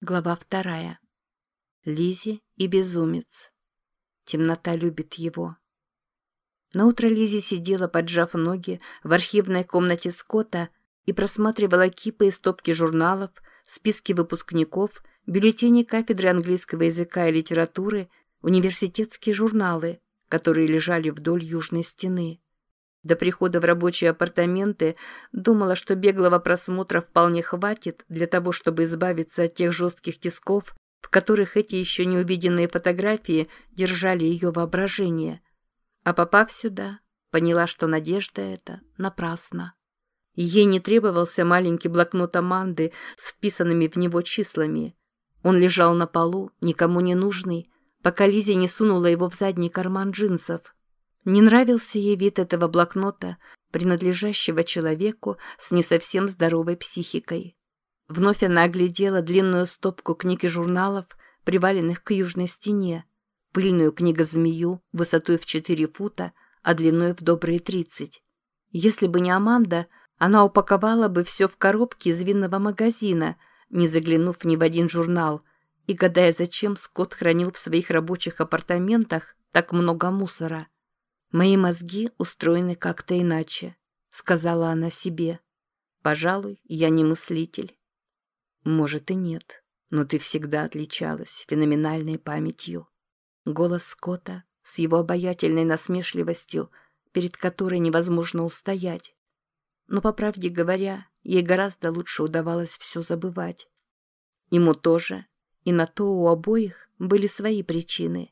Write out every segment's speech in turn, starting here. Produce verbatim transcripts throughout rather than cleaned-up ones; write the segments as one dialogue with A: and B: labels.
A: Глава вторая. Лиззи и безумец. Темнота любит его. Наутро Лиззи сидела, поджав ноги, в архивной комнате Скотта и просматривала кипы и стопки журналов, списки выпускников, бюллетени кафедры английского языка и литературы, университетские журналы, которые лежали вдоль южной стены. До прихода в рабочие апартаменты думала, что беглого просмотра вполне хватит для того, чтобы избавиться от тех жестких тисков, в которых эти еще не увиденные фотографии держали ее воображение. А попав сюда, поняла, что надежда эта напрасна. Ей не требовался маленький блокнот Аманды с вписанными в него числами. Он лежал на полу, никому не нужный, пока Лиззи не сунула его в задний карман джинсов. Не нравился ей вид этого блокнота, принадлежащего человеку с не совсем здоровой психикой. Вновь она оглядела длинную стопку книг и журналов, приваленных к южной стене, пыльную книгозмею высотой в четыре фута, а длиной в добрые тридцать. Если бы не Аманда, она упаковала бы все в коробки из винного магазина, не заглянув ни в один журнал, и гадая, зачем Скотт хранил в своих рабочих апартаментах так много мусора. «Мои мозги устроены как-то иначе», — сказала она себе. «Пожалуй, я не мыслитель». «Может и нет, но ты всегда отличалась феноменальной памятью». Голос Скотта с его обаятельной насмешливостью, перед которой невозможно устоять. Но, по правде говоря, ей гораздо лучше удавалось все забывать. Ему тоже, и на то у обоих были свои причины.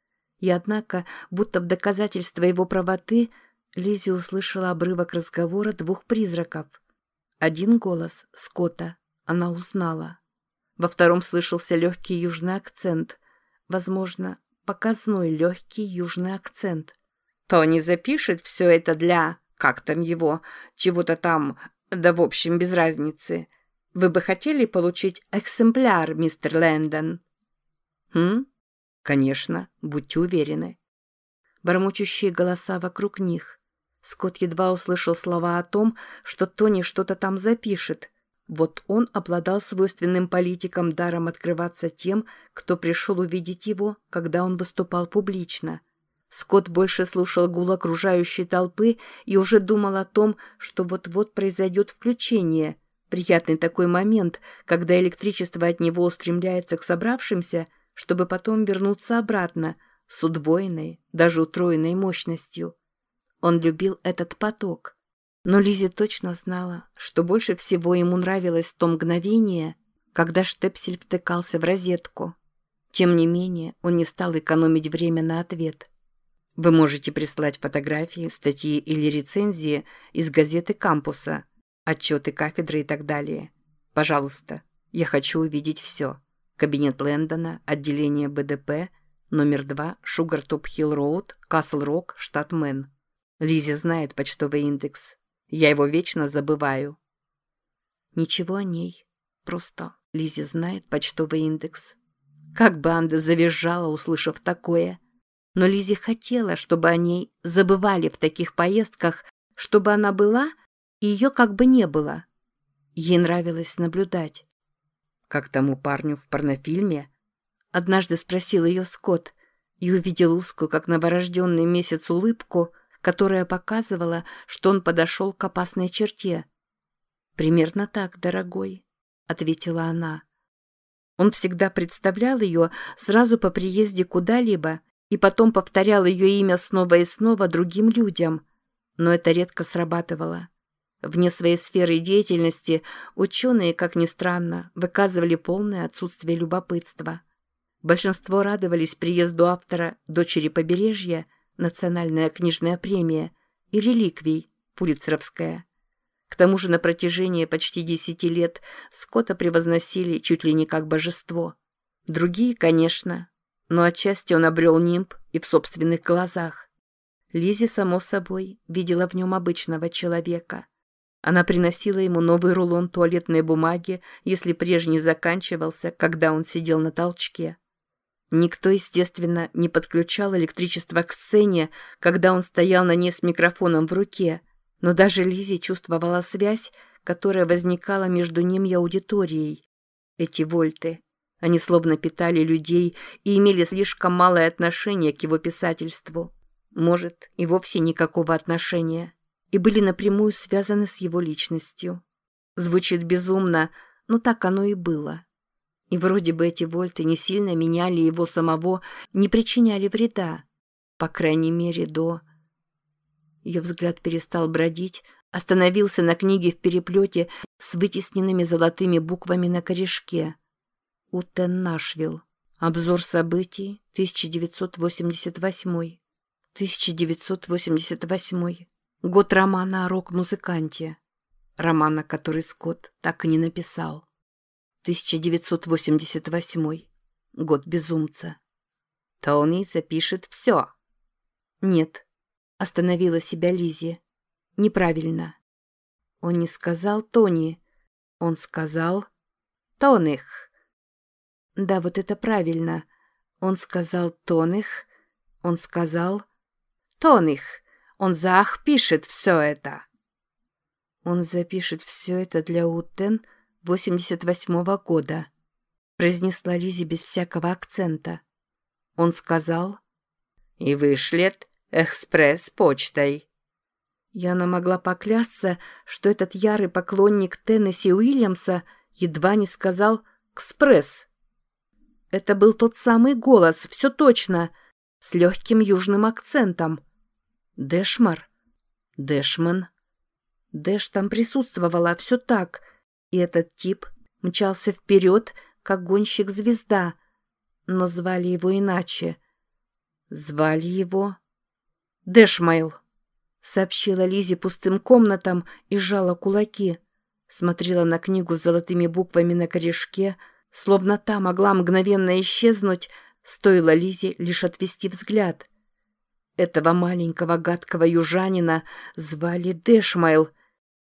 A: И однако, будто в доказательство его правоты, Лиззи услышала обрывок разговора двух призраков. Один голос, Скотта, она узнала. Во втором слышался легкий южный акцент. Возможно, показной легкий южный акцент. «Тони запишет все это для... как там его... чего-то там... да в общем без разницы. Вы бы хотели получить экземпляр, мистер Лэндон?» «Хм?» «Конечно, будьте уверены». Бормочущие голоса вокруг них. Скотт едва услышал слова о том, что Тони что-то там запишет. Вот он обладал свойственным политикам даром открываться тем, кто пришел увидеть его, когда он выступал публично. Скотт больше слушал гул окружающей толпы и уже думал о том, что вот-вот произойдет включение. Приятный такой момент, когда электричество от него устремляется к собравшимся, чтобы потом вернуться обратно с удвоенной, даже утроенной мощностью. Он любил этот поток. Но Лиззи точно знала, что больше всего ему нравилось то мгновение, когда штепсель втыкался в розетку. Тем не менее, он не стал экономить время на ответ. Вы можете прислать фотографии, статьи или рецензии из газеты кампуса, отчеты кафедры и так далее. Пожалуйста, я хочу увидеть все. Кабинет Лэндона, отделение Бэ Дэ Пэ, номер два, Шугартоп-Хилл-Роуд, Касл-Рок, штат Мэн. Лиззи знает почтовый индекс. Я его вечно забываю. Ничего о ней. Просто Лиззи знает почтовый индекс. Как бы Анда завизжала, услышав такое. Но Лиззи хотела, чтобы о ней забывали в таких поездках, чтобы она была, и ее как бы не было. Ей нравилось наблюдать. «Как тому парню в порнофильме?» Однажды спросил ее Скотт и увидел узкую, как новорожденный месяц, улыбку, которая показывала, что он подошел к опасной черте. «Примерно так, дорогой», — ответила она. Он всегда представлял ее сразу по приезде куда-либо и потом повторял ее имя снова и снова другим людям, но это редко срабатывало. Вне своей сферы деятельности ученые, как ни странно, выказывали полное отсутствие любопытства. Большинство радовались приезду автора «Дочери побережья», национальная книжная премия, и «Реликвий», Пулитцеровская. К тому же на протяжении почти десяти лет Скотта превозносили чуть ли не как божество. Другие, конечно, но отчасти он обрел нимб и в собственных глазах. Лиззи, само собой, видела в нем обычного человека. Она приносила ему новый рулон туалетной бумаги, если прежний заканчивался, когда он сидел на толчке. Никто, естественно, не подключал электричество к сцене, когда он стоял на ней с микрофоном в руке, но даже Лиззи чувствовала связь, которая возникала между ним и аудиторией. Эти вольты. Они словно питали людей и имели слишком малое отношение к его писательству. Может, и вовсе никакого отношения. И были напрямую связаны с его личностью. Звучит безумно, но так оно и было. И вроде бы эти вольты не сильно меняли его самого, не причиняли вреда. По крайней мере, до... Ее взгляд перестал бродить, остановился на книге в переплете с вытесненными золотыми буквами на корешке. Уттен Нашвилл. Обзор событий тысяча девятьсот восемьдесят восьмой. тысяча девятьсот восемьдесят восьмой. Год романа о рок-музыканте. Романа, который Скотт так и не написал. тысяча девятьсот восемьдесят восьмой. Год безумца. Тони запишет все. Нет. Остановила себя Лиззи. Неправильно. Он не сказал Тони. Он сказал Тоних. Да, вот это правильно. Он сказал Тоних. Он сказал Тоних. Он зах пишет все это. Он запишет все это для Уттен восемьдесят восьмого года, произнесла Лиззи без всякого акцента. Он сказал и вышлет экспресс-почтой. Яна могла поклясться, что этот ярый поклонник Теннесси Уильямса едва не сказал «экспресс». Это был тот самый голос, все точно, с легким южным акцентом. Дэшмар? Дэшман? Дэш там присутствовала, все так, и этот тип мчался вперед, как гонщик-звезда, но звали его иначе. Звали его... Дэшмайл, сообщила Лиззи пустым комнатам и сжала кулаки. Смотрела на книгу с золотыми буквами на корешке, словно та могла мгновенно исчезнуть, стоило Лиззи лишь отвести взгляд. Этого маленького гадкого южанина звали Дэшмайл,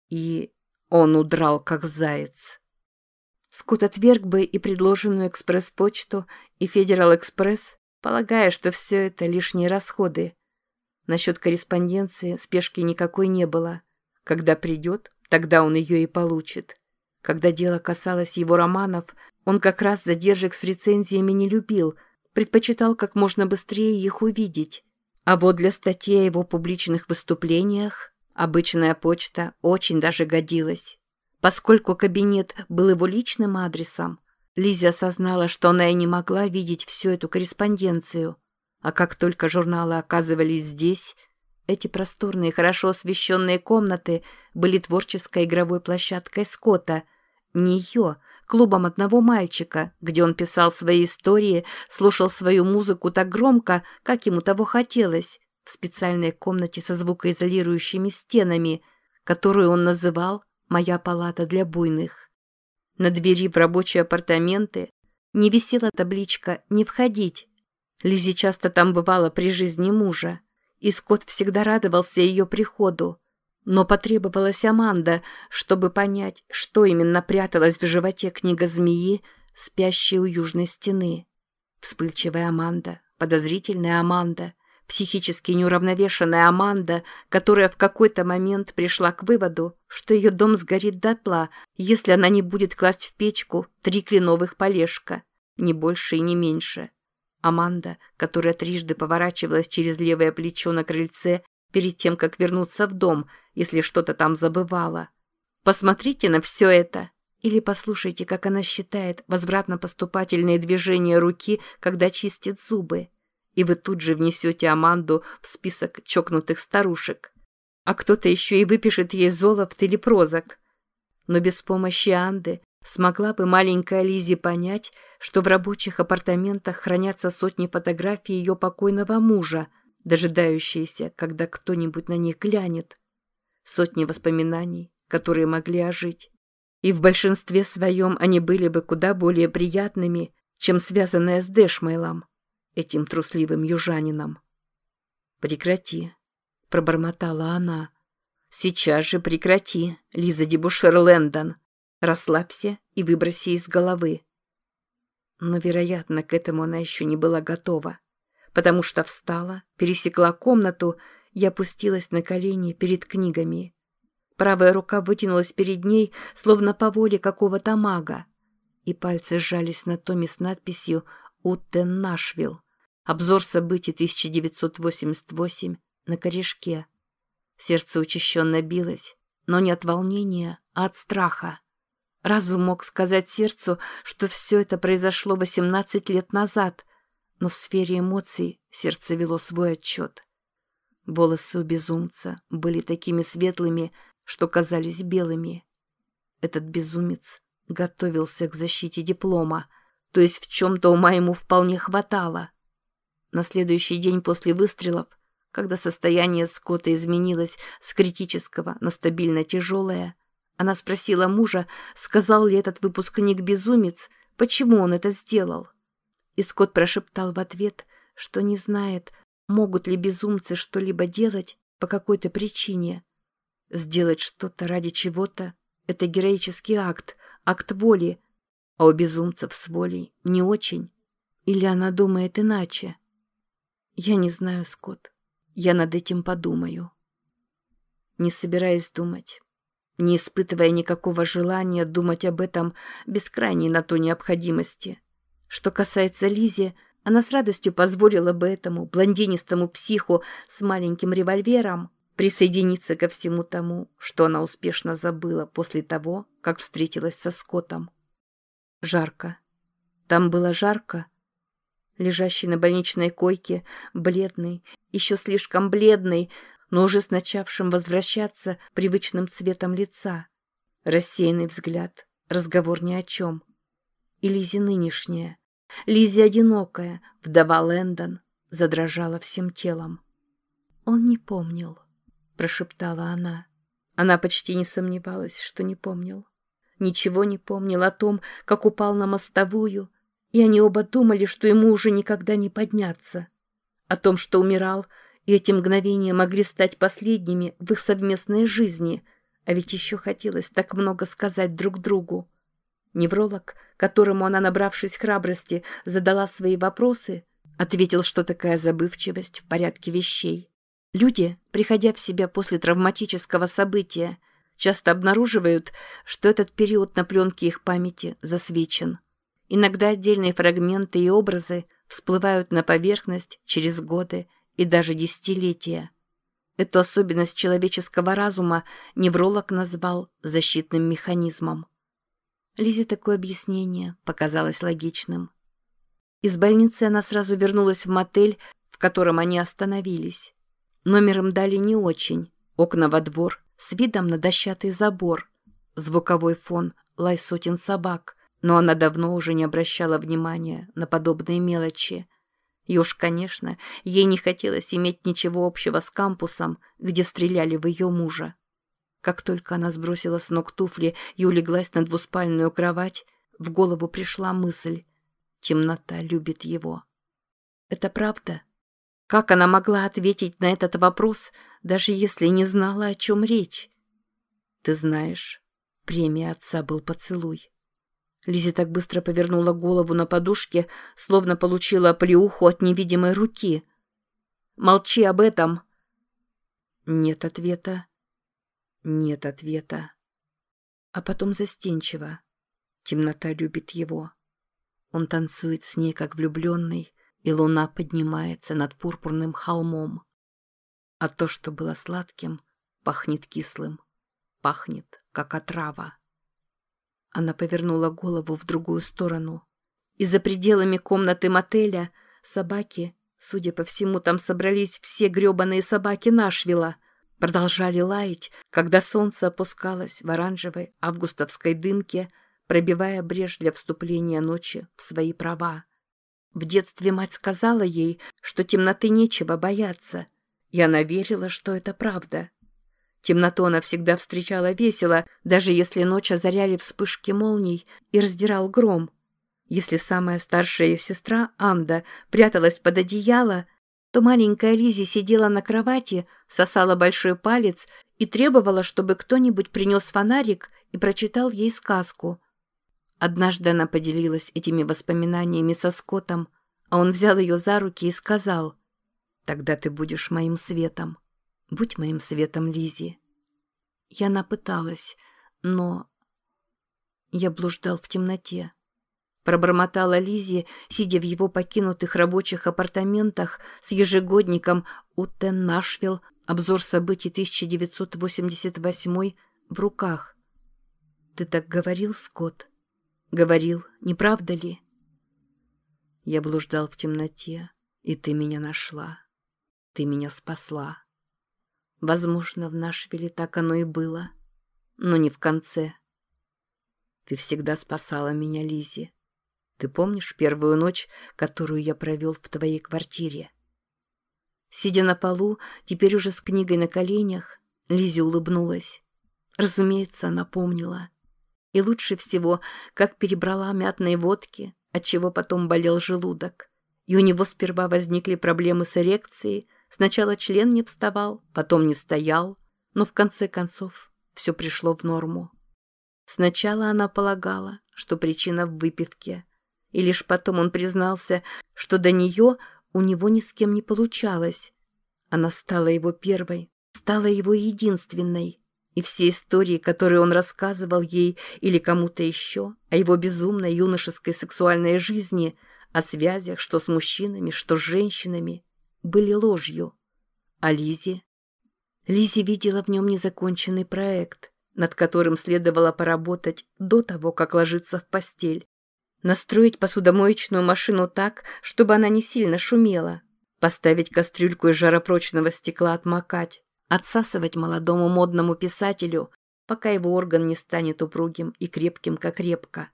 A: и он удрал, как заяц. Скотт отверг бы и предложенную экспресс-почту, и Федерал-экспресс, полагая, что все это лишние расходы. Насчет корреспонденции спешки никакой не было. Когда придет, тогда он ее и получит. Когда дело касалось его романов, он как раз задержек с рецензиями не любил, предпочитал как можно быстрее их увидеть. А вот для статей о его публичных выступлениях обычная почта очень даже годилась. Поскольку кабинет был его личным адресом, Лиззи осознала, что она и не могла видеть всю эту корреспонденцию. А как только журналы оказывались здесь, эти просторные, хорошо освещенные комнаты были творческой игровой площадкой Скотта, не ее, клубом одного мальчика, где он писал свои истории, слушал свою музыку так громко, как ему того хотелось, в специальной комнате со звукоизолирующими стенами, которую он называл «Моя палата для буйных». На двери в рабочие апартаменты не висела табличка «Не входить». Лиззи часто там бывала при жизни мужа, и Скотт всегда радовался ее приходу. Но потребовалась Аманда, чтобы понять, что именно пряталось в животе книга змеи, спящей у южной стены. Вспыльчивая Аманда, подозрительная Аманда, психически неуравновешенная Аманда, которая в какой-то момент пришла к выводу, что ее дом сгорит дотла, если она не будет класть в печку три кленовых полежка, ни больше и не меньше. Аманда, которая трижды поворачивалась через левое плечо на крыльце перед тем, как вернуться в дом, если что-то там забывала. Посмотрите на все это. Или послушайте, как она считает возвратно-поступательные движения руки, когда чистит зубы. И вы тут же внесете Аманду в список чокнутых старушек. А кто-то еще и выпишет ей золото или прозок. Но без помощи Анды смогла бы маленькая Лиззи понять, что в рабочих апартаментах хранятся сотни фотографий ее покойного мужа, дожидающиеся, когда кто-нибудь на них глянет. Сотни воспоминаний, которые могли ожить. И в большинстве своем они были бы куда более приятными, чем связанные с Дэшмейлом, этим трусливым южанином. «Прекрати», — пробормотала она. «Сейчас же прекрати, Лиза Дебушер Лэндон. Расслабься и выброси из головы». Но, вероятно, к этому она еще не была готова, потому что встала, пересекла комнату и опустилась на колени перед книгами. Правая рука вытянулась перед ней, словно по воле какого-то мага, и пальцы сжались на томе с надписью «Уттен Нашвилл». Обзор событий тысяча девятьсот восемьдесят восемь на корешке. Сердце учащенно билось, но не от волнения, а от страха. Разум мог сказать сердцу, что все это произошло восемнадцать лет назад, но в сфере эмоций сердце вело свой отчет. Волосы у безумца были такими светлыми, что казались белыми. Этот безумец готовился к защите диплома, то есть в чем-то ума ему вполне хватало. На следующий день после выстрелов, когда состояние Скотта изменилось с критического на стабильно тяжелое, она спросила мужа, сказал ли этот выпускник-безумец, почему он это сделал. И Скотт прошептал в ответ, что не знает, могут ли безумцы что-либо делать по какой-то причине. Сделать что-то ради чего-то – это героический акт, акт воли, а у безумцев с волей не очень. Или она думает иначе? Я не знаю, Скотт. Я над этим подумаю. Не собираясь думать, не испытывая никакого желания думать об этом без крайней на то необходимости. Что касается Лизи, она с радостью позволила бы этому блондинистому психу с маленьким револьвером присоединиться ко всему тому, что она успешно забыла после того, как встретилась со Скоттом. Жарко. Там было жарко. Лежащий на больничной койке, бледный, еще слишком бледный, но уже с начавшим возвращаться привычным цветом лица. Рассеянный взгляд, разговор ни о чем. И Лизи нынешняя, Лизи одинокая, вдова Лэндон, задрожала всем телом. «Он не помнил», — прошептала она. Она почти не сомневалась, что не помнил. Ничего не помнил о том, как упал на мостовую, и они оба думали, что ему уже никогда не подняться. О том, что умирал, и эти мгновения могли стать последними в их совместной жизни, а ведь еще хотелось так много сказать друг другу. Невролог, которому она, набравшись храбрости, задала свои вопросы, ответил, что такая забывчивость в порядке вещей. Люди, приходя в себя после травматического события, часто обнаруживают, что этот период на пленке их памяти засвечен. Иногда отдельные фрагменты и образы всплывают на поверхность через годы и даже десятилетия. Эту особенность человеческого разума невролог назвал защитным механизмом. Лизе такое объяснение показалось логичным. Из больницы она сразу вернулась в мотель, в котором они остановились. Номер им дали не очень. Окна во двор, с видом на дощатый забор. Звуковой фон, лай сотен собак. Но она давно уже не обращала внимания на подобные мелочи. И уж, конечно, ей не хотелось иметь ничего общего с кампусом, где стреляли в ее мужа. Как только она сбросила с ног туфли и улеглась на двуспальную кровать, в голову пришла мысль: темнота любит его. Это правда? Как она могла ответить на этот вопрос, даже если не знала, о чем речь? Ты знаешь, премия отца был поцелуй. Лизи так быстро повернула голову на подушке, словно получила оплеуху от невидимой руки. «Молчи об этом!» Нет ответа. Нет ответа. А потом застенчиво. Темнота любит его. Он танцует с ней, как влюбленный, и луна поднимается над пурпурным холмом. А то, что было сладким, пахнет кислым. Пахнет, как отрава. Она повернула голову в другую сторону. И за пределами комнаты мотеля собаки, судя по всему, там собрались все гребаные собаки Нашвилла, продолжали лаять, когда солнце опускалось в оранжевой августовской дымке, пробивая брешь для вступления ночи в свои права. В детстве мать сказала ей, что темноты нечего бояться, и она верила, что это правда. Темноту она всегда встречала весело, даже если ночь озаряли вспышки молний и раздирал гром. Если самая старшая ее сестра, Анда, пряталась под одеяло, то маленькая Лизи сидела на кровати, сосала большой палец и требовала, чтобы кто-нибудь принес фонарик и прочитал ей сказку. Однажды она поделилась этими воспоминаниями со Скоттом, а он взял ее за руки и сказал: «Тогда ты будешь моим светом. Будь моим светом, Лизи». И она пыталась, но... Я блуждал в темноте. пробормотала Лиззи, сидя в его покинутых рабочих апартаментах с ежегодником «Утен Нашвилл. Обзор событий тысяча девятьсот восемьдесят восемь» в руках. «Ты так говорил, Скотт? Говорил, не правда ли?» «Я блуждал в темноте, и ты меня нашла. Ты меня спасла. Возможно, в Нашвилле так оно и было, но не в конце. Ты всегда спасала меня, Лиззи. Ты помнишь первую ночь, которую я провел в твоей квартире?» Сидя на полу, теперь уже с книгой на коленях, Лиззи улыбнулась. Разумеется, она помнила. И лучше всего, как перебрала мятной водки, отчего потом болел желудок. И у него сперва возникли проблемы с эрекцией. Сначала член не вставал, потом не стоял, но в конце концов все пришло в норму. Сначала она полагала, что причина в выпивке, и лишь потом он признался, что до нее у него ни с кем не получалось. Она стала его первой, стала его единственной, и все истории, которые он рассказывал ей или кому-то еще, о его безумной юношеской сексуальной жизни, о связях что с мужчинами, что с женщинами, были ложью. А Лиззи? Лиззи видела в нем незаконченный проект, над которым следовало поработать до того, как ложиться в постель. Настроить посудомоечную машину так, чтобы она не сильно шумела. Поставить кастрюльку из жаропрочного стекла отмокать. Отсасывать молодому модному писателю, пока его орган не станет упругим и крепким, как репка.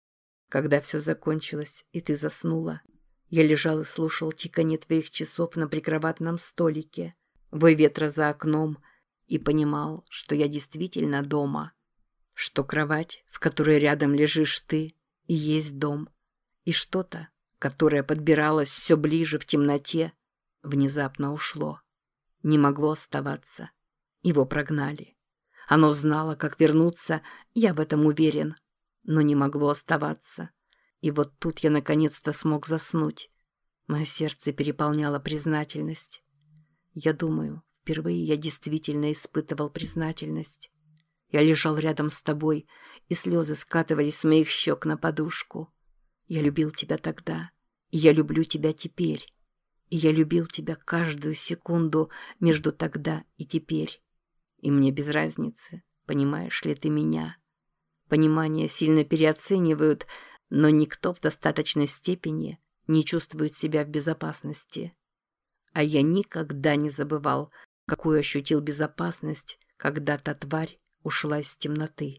A: Когда все закончилось, и ты заснула, я лежал и слушал тиканье твоих часов на прикроватном столике, вой ветра за окном, и понимал, что я действительно дома, что кровать, в которой рядом лежишь ты, и есть дом, и что-то, которое подбиралось все ближе в темноте, внезапно ушло. Не могло оставаться. Его прогнали. Оно знало, как вернуться, я в этом уверен, но не могло оставаться. И вот тут я наконец-то смог заснуть. Мое сердце переполняло признательность. Я думаю, впервые я действительно испытывал признательность. Я лежал рядом с тобой, и слезы скатывались с моих щек на подушку. Я любил тебя тогда, и я люблю тебя теперь. И я любил тебя каждую секунду между тогда и теперь. И мне без разницы, понимаешь ли ты меня. Понимание сильно переоценивают, но никто в достаточной степени не чувствует себя в безопасности. А я никогда не забывал, какую ощутил безопасность, когда та тварь ушла из темноты.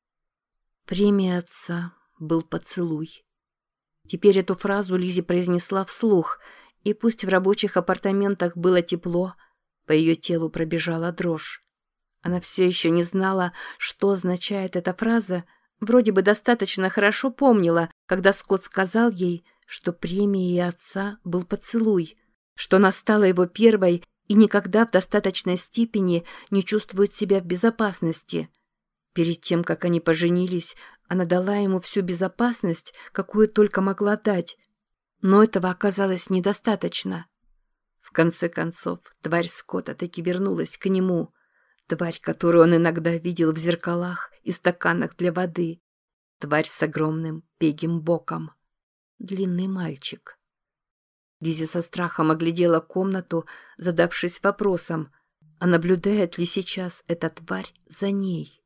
A: Премия отца был поцелуй. Теперь эту фразу Лиззи произнесла вслух, и пусть в рабочих апартаментах было тепло, по ее телу пробежала дрожь. Она все еще не знала, что означает эта фраза, вроде бы достаточно хорошо помнила, когда Скотт сказал ей, что премией отца был поцелуй, что она стала его первой и никогда в достаточной степени не чувствует себя в безопасности. Перед тем, как они поженились, она дала ему всю безопасность, какую только могла дать, но этого оказалось недостаточно. В конце концов, тварь Скотта таки вернулась к нему. Тварь, которую он иногда видел в зеркалах и стаканах для воды. Тварь с огромным пегим боком. Длинный мальчик. Лиззи со страхом оглядела комнату, задавшись вопросом, а наблюдает ли сейчас эта тварь за ней.